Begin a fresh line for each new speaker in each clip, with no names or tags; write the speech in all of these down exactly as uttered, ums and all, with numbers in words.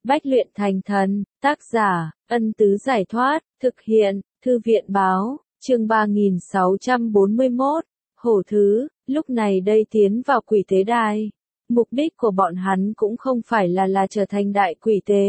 Bách luyện thành thần, tác giả, Ân Tứ Giải Thoát, thực hiện, Thư viện Báo, chương ba nghìn sáu trăm bốn mươi mốt, Hổ Thứ, lúc này đây tiến vào quỷ tế đài. Mục đích của bọn hắn cũng không phải là là trở thành đại quỷ tế.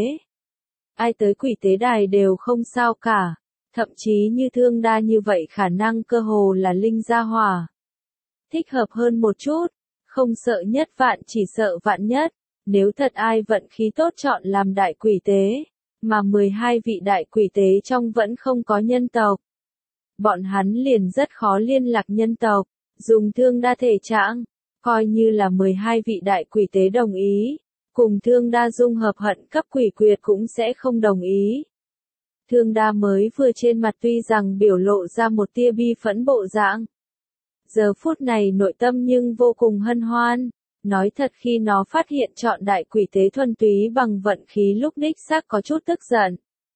Ai tới quỷ tế đài đều không sao cả, thậm chí như Thương Đa như vậy khả năng cơ hồ là linh gia hỏa. Thích hợp hơn một chút, không sợ nhất vạn chỉ sợ vạn nhất. Nếu thật ai vận khí tốt chọn làm đại quỷ tế, mà mười hai vị đại quỷ tế trong vẫn không có nhân tộc, bọn hắn liền rất khó liên lạc nhân tộc, dùng Thương Đa thể trạng, coi như là mười hai vị đại quỷ tế đồng ý, cùng Thương Đa dung hợp hận cấp quỷ quyệt cũng sẽ không đồng ý. Thương Đa mới vừa trên mặt tuy rằng biểu lộ ra một tia bi phẫn bộ dạng, giờ phút này nội tâm nhưng vô cùng hân hoan. Nói thật khi nó phát hiện chọn đại quỷ tế thuần túy bằng vận khí lúc đích xác có chút tức giận.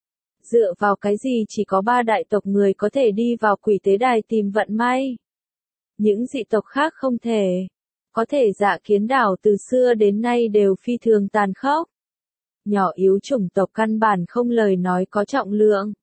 Dựa vào cái gì chỉ có ba đại tộc người có thể đi vào quỷ tế đài tìm vận may. Những dị tộc khác không thể. Có thể Dạ Kiến đảo từ xưa đến nay đều phi thường tàn khốc. Nhỏ yếu chủng tộc căn bản không lời nói có trọng lượng.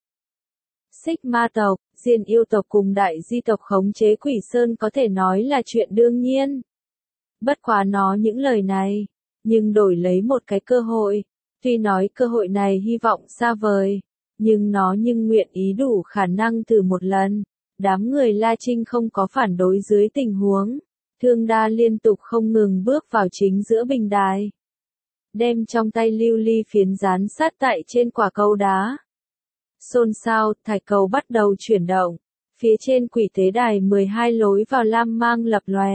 Xích ma tộc, Diên yêu tộc cùng đại di tộc khống chế quỷ sơn có thể nói là chuyện đương nhiên. Bất quá nó những lời này, nhưng đổi lấy một cái cơ hội, tuy nói cơ hội này hy vọng xa vời, nhưng nó nhưng nguyện ý đủ khả năng thử một lần. Đám người La Trinh không có phản đối dưới tình huống, Thương Đa liên tục không ngừng bước vào chính giữa bình đài. Đem trong tay lưu ly phiến dán sát tại trên quả cầu đá. Xôn xao, thạch cầu bắt đầu chuyển động, phía trên quỷ tế đài mười hai lối vào lam mang lập lòe.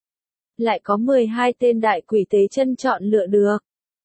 Lại có mười hai tên đại quỷ tế chân chọn lựa được.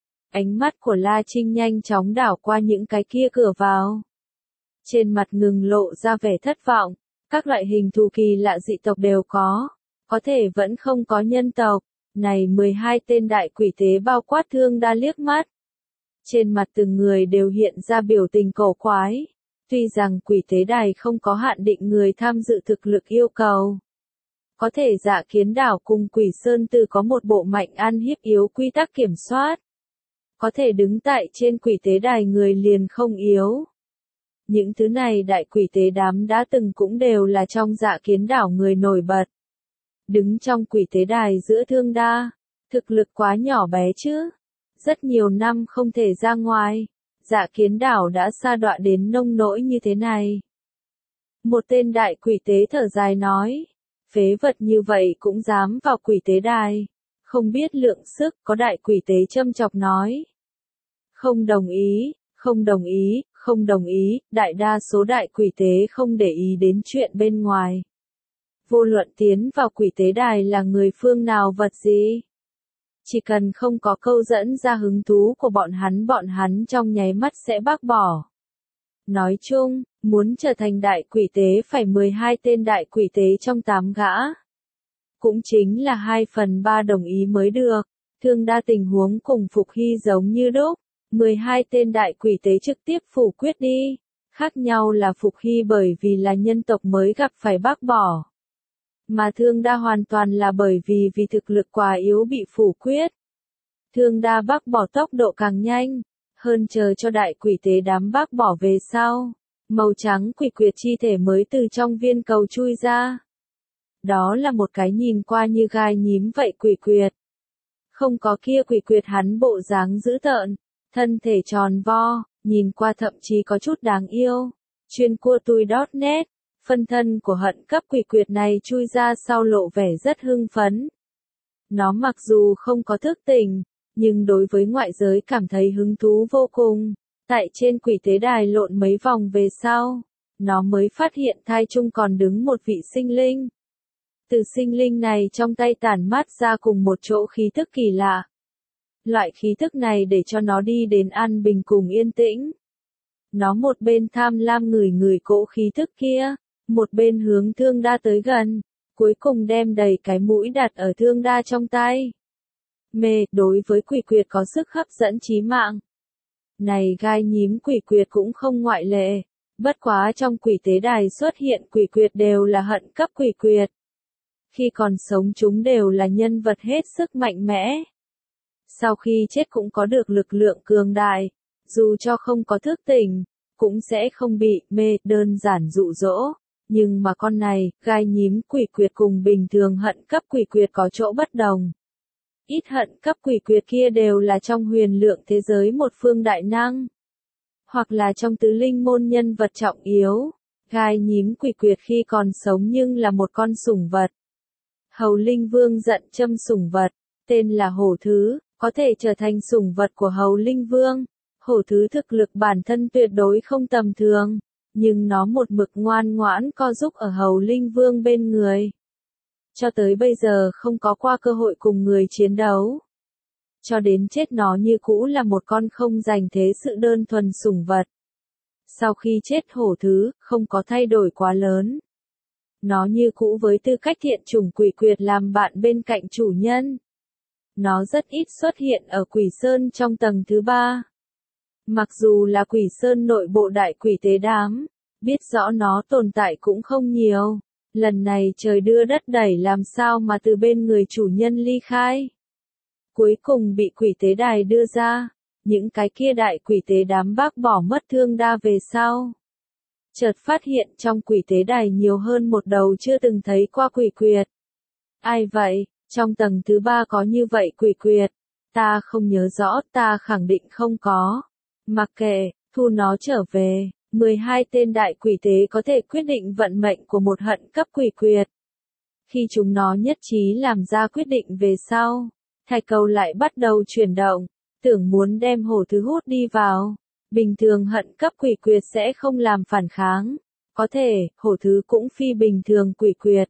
Ánh mắt của La Trinh nhanh chóng đảo qua những cái kia cửa vào. Trên mặt ngừng lộ ra vẻ thất vọng, các loại hình thù kỳ lạ dị tộc đều có, có thể vẫn không có nhân tộc. Này mười hai tên đại quỷ tế bao quát Thương Đa liếc mắt. Trên mặt từng người đều hiện ra biểu tình cổ quái. Tuy rằng quỷ tế đài không có hạn định người tham dự thực lực yêu cầu. Có thể Dạ Kiến đảo cùng Quỷ Sơn Từ có một bộ mạnh ăn hiếp yếu quy tắc kiểm soát. Có thể đứng tại trên quỷ tế đài người liền không yếu. Những thứ này đại quỷ tế đám đã từng cũng đều là trong Dạ Kiến đảo người nổi bật. Đứng trong quỷ tế đài giữa Thương Đa, thực lực quá nhỏ bé chứ. Rất nhiều năm không thể ra ngoài, Dạ Kiến đảo đã sa đọa đến nông nỗi như thế này. Một tên đại quỷ tế thở dài nói. Phế vật như vậy cũng dám vào quỷ tế đài, không biết lượng sức, có đại quỷ tế châm chọc nói. Không đồng ý, không đồng ý, không đồng ý, đại đa số đại quỷ tế không để ý đến chuyện bên ngoài. Vô luận tiến vào quỷ tế đài là người phương nào vật gì. Chỉ cần không có câu dẫn ra hứng thú của bọn hắn bọn hắn trong nháy mắt sẽ bác bỏ. Nói chung, muốn trở thành đại quỷ tế phải mười hai tên đại quỷ tế trong tám gã. Cũng chính là hai phần ba đồng ý mới được. Thương Đa tình huống cùng Phục Hy giống như đúc. mười hai tên đại quỷ tế trực tiếp phủ quyết đi. Khác nhau là Phục Hy bởi vì là nhân tộc mới gặp phải bác bỏ. Mà Thương Đa hoàn toàn là bởi vì vì thực lực quá yếu bị phủ quyết. Thương Đa bác bỏ tốc độ càng nhanh. Hơn chờ cho đại quỷ tế đám bác bỏ về sau, màu trắng quỷ quyệt chi thể mới từ trong viên cầu chui ra. Đó là một cái nhìn qua như gai nhím vậy quỷ quyệt. Không có kia quỷ quyệt hắn bộ dáng dữ tợn, thân thể tròn vo, nhìn qua thậm chí có chút đáng yêu. Chuyên cua tui chấm net, phân thân của hận cấp quỷ quyệt này chui ra sau lộ vẻ rất hưng phấn. Nó mặc dù không có thức tỉnh, nhưng đối với ngoại giới cảm thấy hứng thú vô cùng. Tại trên quỷ tế đài lộn mấy vòng về sau, nó mới phát hiện thai chung còn đứng một vị sinh linh. Từ sinh linh này trong tay tản mát ra cùng một chỗ khí thức kỳ lạ. Loại khí thức này để cho nó đi đến an bình cùng yên tĩnh. Nó một bên tham lam ngửi ngửi cỗ khí thức kia, một bên hướng Thương Đa tới gần, cuối cùng đem đầy cái mũi đặt ở Thương Đa trong tay. Mê, đối với quỷ quyệt có sức hấp dẫn chí mạng. Này gai nhím quỷ quyệt cũng không ngoại lệ, bất quá trong quỷ tế đài xuất hiện quỷ quyệt đều là hận cấp quỷ quyệt. Khi còn sống chúng đều là nhân vật hết sức mạnh mẽ. Sau khi chết cũng có được lực lượng cường đại, dù cho không có thức tỉnh, cũng sẽ không bị mê đơn giản dụ dỗ. Nhưng mà con này, gai nhím quỷ quyệt cùng bình thường hận cấp quỷ quyệt có chỗ bất đồng. Ít hận cấp quỷ quyệt kia đều là trong huyền lượng thế giới một phương đại năng, hoặc là trong tứ linh môn nhân vật trọng yếu. Gai nhím quỷ quyệt khi còn sống nhưng là một con sủng vật. Hầu Linh Vương giận châm sủng vật, tên là hổ thứ, có thể trở thành sủng vật của Hầu Linh Vương. Hổ thứ thực lực bản thân tuyệt đối không tầm thường, nhưng nó một mực ngoan ngoãn co giúp ở Hầu Linh Vương bên người. Cho tới bây giờ không có qua cơ hội cùng người chiến đấu. Cho đến chết nó như cũ là một con không dành thế sự đơn thuần sủng vật. Sau khi chết hổ thứ, không có thay đổi quá lớn. Nó như cũ với tư cách thiện chủng quỷ quyệt làm bạn bên cạnh chủ nhân. Nó rất ít xuất hiện ở quỷ sơn trong tầng thứ ba. Mặc dù là quỷ sơn nội bộ đại quỷ tế đám, biết rõ nó tồn tại cũng không nhiều. Lần này trời đưa đất đẩy làm sao mà từ bên người chủ nhân ly khai. Cuối cùng bị quỷ tế đài đưa ra, những cái kia đại quỷ tế đám bác bỏ mất thương đa về sau. Chợt phát hiện trong quỷ tế đài nhiều hơn một đầu chưa từng thấy qua quỷ quyệt. Ai vậy, trong tầng thứ ba có như vậy quỷ quyệt? Ta không nhớ rõ, ta khẳng định không có. Mặc kệ, thu nó trở về. mười hai tên đại quỷ tế có thể quyết định vận mệnh của một hận cấp quỷ quyệt. Khi chúng nó nhất trí làm ra quyết định về sau, thạch cầu lại bắt đầu chuyển động, tưởng muốn đem hổ thứ hút đi vào. Bình thường hận cấp quỷ quyệt sẽ không làm phản kháng. Có thể, hổ thứ cũng phi bình thường quỷ quyệt.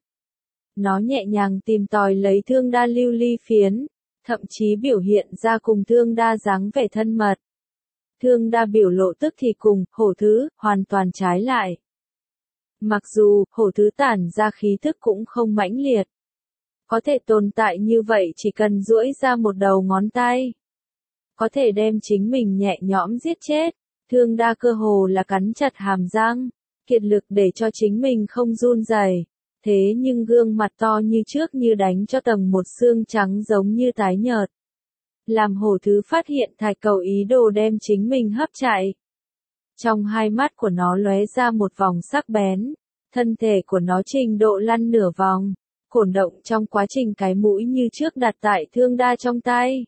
Nó nhẹ nhàng tìm tòi lấy thương đa lưu ly phiến, thậm chí biểu hiện ra cùng thương đa dáng vẻ thân mật. Thương đa biểu lộ tức thì cùng, hổ thứ, hoàn toàn trái lại. Mặc dù, hổ thứ tản ra khí thức cũng không mãnh liệt. Có thể tồn tại như vậy chỉ cần duỗi ra một đầu ngón tay. Có thể đem chính mình nhẹ nhõm giết chết. Thương đa cơ hồ là cắn chặt hàm răng, kiệt lực để cho chính mình không run rẩy. Thế nhưng gương mặt to như trước như đánh cho tầng một xương trắng giống như tái nhợt. Làm hổ thứ phát hiện thạch cầu ý đồ đem chính mình hấp chạy. Trong hai mắt của nó lóe ra một vòng sắc bén, thân thể của nó trình độ lăn nửa vòng, cổn động trong quá trình cái mũi như trước đặt tại thương đa trong tay.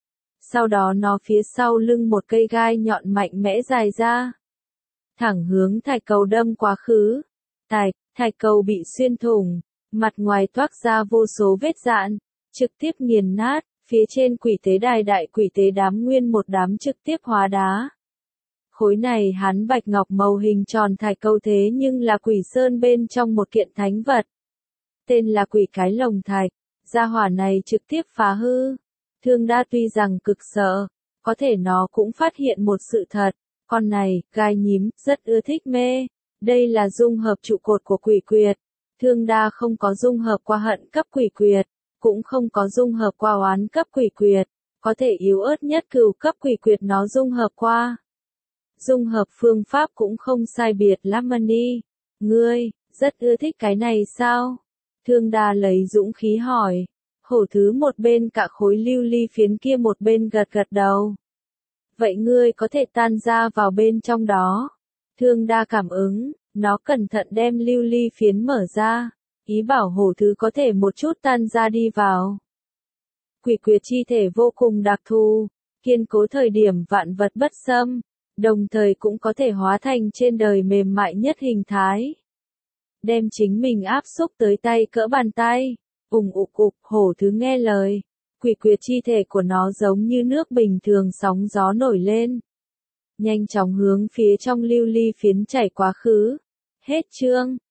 Sau đó nó phía sau lưng một cây gai nhọn mạnh mẽ dài ra, thẳng hướng thạch cầu đâm quá khứ. Thạch, thạch cầu bị xuyên thủng, mặt ngoài toát ra vô số vết rạn, trực tiếp nghiền nát. Phía trên quỷ tế đài đại quỷ tế đám nguyên một đám trực tiếp hóa đá. Khối này hắn bạch ngọc màu hình tròn thạch cầu thế nhưng là quỷ sơn bên trong một kiện thánh vật. Tên là quỷ cái lồng thạch, gia hỏa này trực tiếp phá hư. Thương đa tuy rằng cực sợ, có thể nó cũng phát hiện một sự thật, con này, gai nhím, rất ưa thích mê. Đây là dung hợp trụ cột của quỷ quyệt. Thương đa không có dung hợp qua hận cấp quỷ quyệt. Cũng không có dung hợp qua oán cấp quỷ quyệt, có thể yếu ớt nhất cửu cấp quỷ quyệt nó dung hợp qua. Dung hợp phương pháp cũng không sai biệt lắm Mani. Ngươi, rất ưa thích cái này sao? Thương đa lấy dũng khí hỏi. Hổ thứ một bên cả khối lưu ly phiến kia một bên gật gật đầu. Vậy ngươi có thể tan ra vào bên trong đó. Thương đa cảm ứng, nó cẩn thận đem lưu ly phiến mở ra. Ý bảo hổ thứ có thể một chút tan ra đi vào. Quỷ quyệt chi thể vô cùng đặc thù, kiên cố thời điểm vạn vật bất xâm, đồng thời cũng có thể hóa thành trên đời mềm mại nhất hình thái. Đem chính mình áp xúc tới tay cỡ bàn tay, ùng ục ục, hổ thứ nghe lời. Quỷ quyệt chi thể của nó giống như nước bình thường sóng gió nổi lên. Nhanh chóng hướng phía trong lưu ly phiến chảy quá khứ. Hết chương.